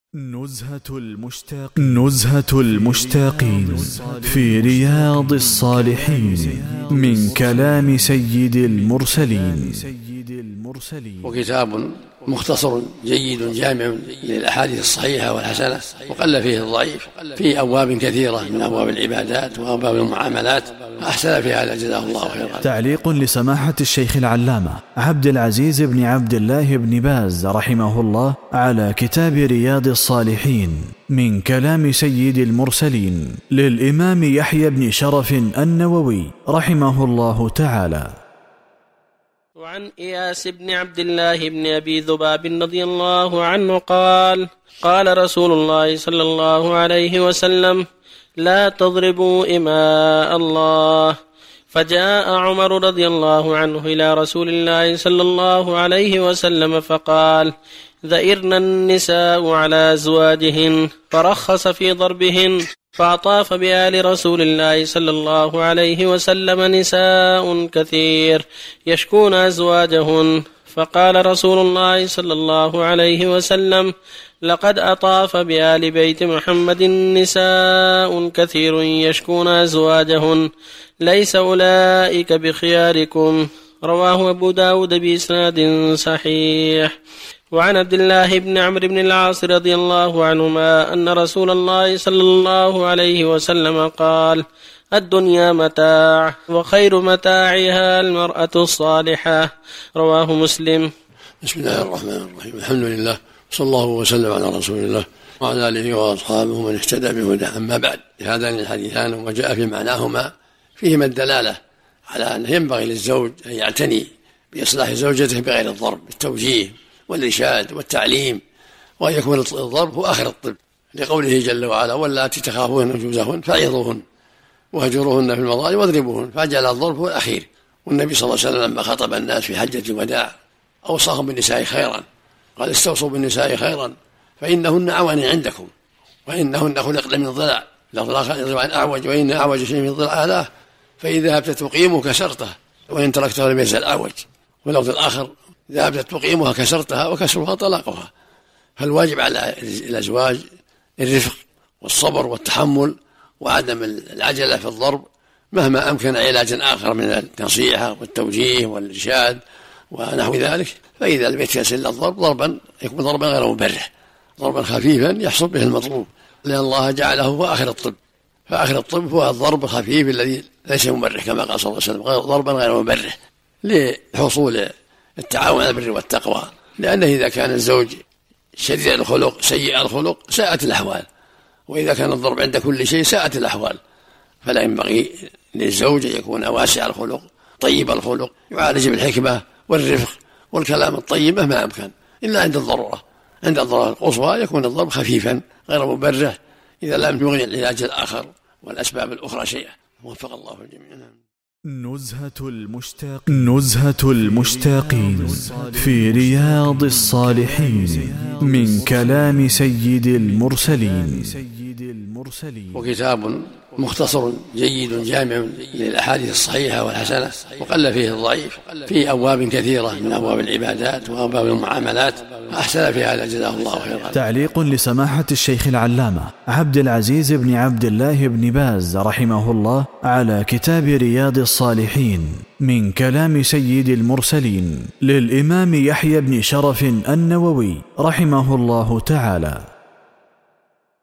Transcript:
نزهة المشتاقين في رياض الصالحين من كلام سيد المرسلين. وكتاب مختصر جيد جامع للأحاديث الصحيحة والحسنة، وقل فيه الضعيف، في أبواب كثيرة من أبواب العبادات وأبواب المعاملات، أحسن في هذا جزاه الله خيرا. تعليق لسماحة الشيخ العلامة عبد العزيز بن عبد الله بن باز رحمه الله على كتاب رياض الصالحين من كلام سيد المرسلين للإمام يحيى بن شرف النووي رحمه الله تعالى. وعن إياس بن عبد الله بن أبي ذباب رضي الله عنه قال: قال رسول الله صلى الله عليه وسلم: لا تضربوا إماء الله. فجاء عمر رضي الله عنه إلى رسول الله صلى الله عليه وسلم فقال: ذئرن النساء على أزواجهن، فرخص في ضربهن. فأطاف بآل رسول الله صلى الله عليه وسلم نساء كثير يشكون أزواجهن، فقال رسول الله صلى الله عليه وسلم: لقد أطاف بآل بيت محمد نساء كثير يشكون أزواجهن، ليس أولئك بخياركم. رواه أبو داود بإسناد صحيح. وعن عبد الله بن عمرو بن العاص رضي الله عنهما أن رسول الله صلى الله عليه وسلم قال: الدنيا متاع، وخير متاعها المرأة الصالحة. رواه مسلم. بسم الله الرحمن الرحيم. الحمد لله، صلى الله وسلم على رسول الله وعلى آله وأصحابه من اهتدى بهداه. أما بعد، هذان الحديثان وما جاء في معناهما فيهما الدلالة على أنه ينبغي للزوج أن يعتني بإصلاح زوجته بغير الضرب، بالتوجيه والإرشاد والتعليم، وأن يكون الضرب هو آخر الطب، لقوله جل وعلا: واللاتي تخافون نشوزهن فعظوهن واهجروهن في المضاجع واضربوهن، فجعل الضرب هو الأخير. والنبي صلى الله عليه وسلم لما خطب الناس في حجة الوداع أوصاهم بالنساء خيرا، قال: استوصوا بالنساء خيرا فإنهن عواني عندكم، وإنهن خلقن من ضلع، لفظ الآخر يضرب عن أعوج، وإن أعوج شيء من ضلع آلاه، فإذا ذهبت تقيمه كسرته، وإن تركته لم يزل أعوج. ولفظ الآخر: ذهبت تقيمها كسرتها، وكسرها طلاقها. فالواجب على الأزواج الرفق والصبر والتحمل وعدم العجلة في الضرب، مهما أمكن علاج آخر من النصيحة والتوجيه والإرشاد ونحو ذلك. فإذا لم يتيسر الضرب ضربا يكون ضربا غير مبرح، ضربا خفيفا يحصل به المطلوب، لأن الله جعله هو آخر الطب. فآخر الطب هو الضرب الخفيف الذي ليس مبرح، كما قال صلى الله عليه وسلم: ضربا غير مبرح، لحصول التعاون على البر والتقوى. لأنه إذا كان الزوج شديد الخلق سيء الخلق ساءت الأحوال، وإذا كان الضرب عند كل شيء ساءت الأحوال. فلا ينبغي للزوج أن يكون واسع الخلق طيب الخلق، يعالج بالحكمة والرفق والكلام الطيب مهما أمكن، إلا عند الضرورة. عند الضرورة القصوى يكون الضرب خفيفا غير مبرح، إذا لم يغني العلاج الآخر والأسباب الأخرى شيئا. وفق الله الجميع. نزهة المشتاقين في رياض الصالحين من كلام سيد المرسلين. وكتاب مختصر جيد جامع للأحاديث الصحيحة والحسنة، وقل فيه الضعيف، في أبواب كثيرة من أبواب العبادات وأبواب المعاملات، أحسن في هذا جزاه الله خيرا. تعليق لسماحة الشيخ العلامة عبد العزيز بن عبد الله بن باز رحمه الله على كتاب رياض الصالحين من كلام سيد المرسلين للإمام يحيى بن شرف النووي رحمه الله تعالى.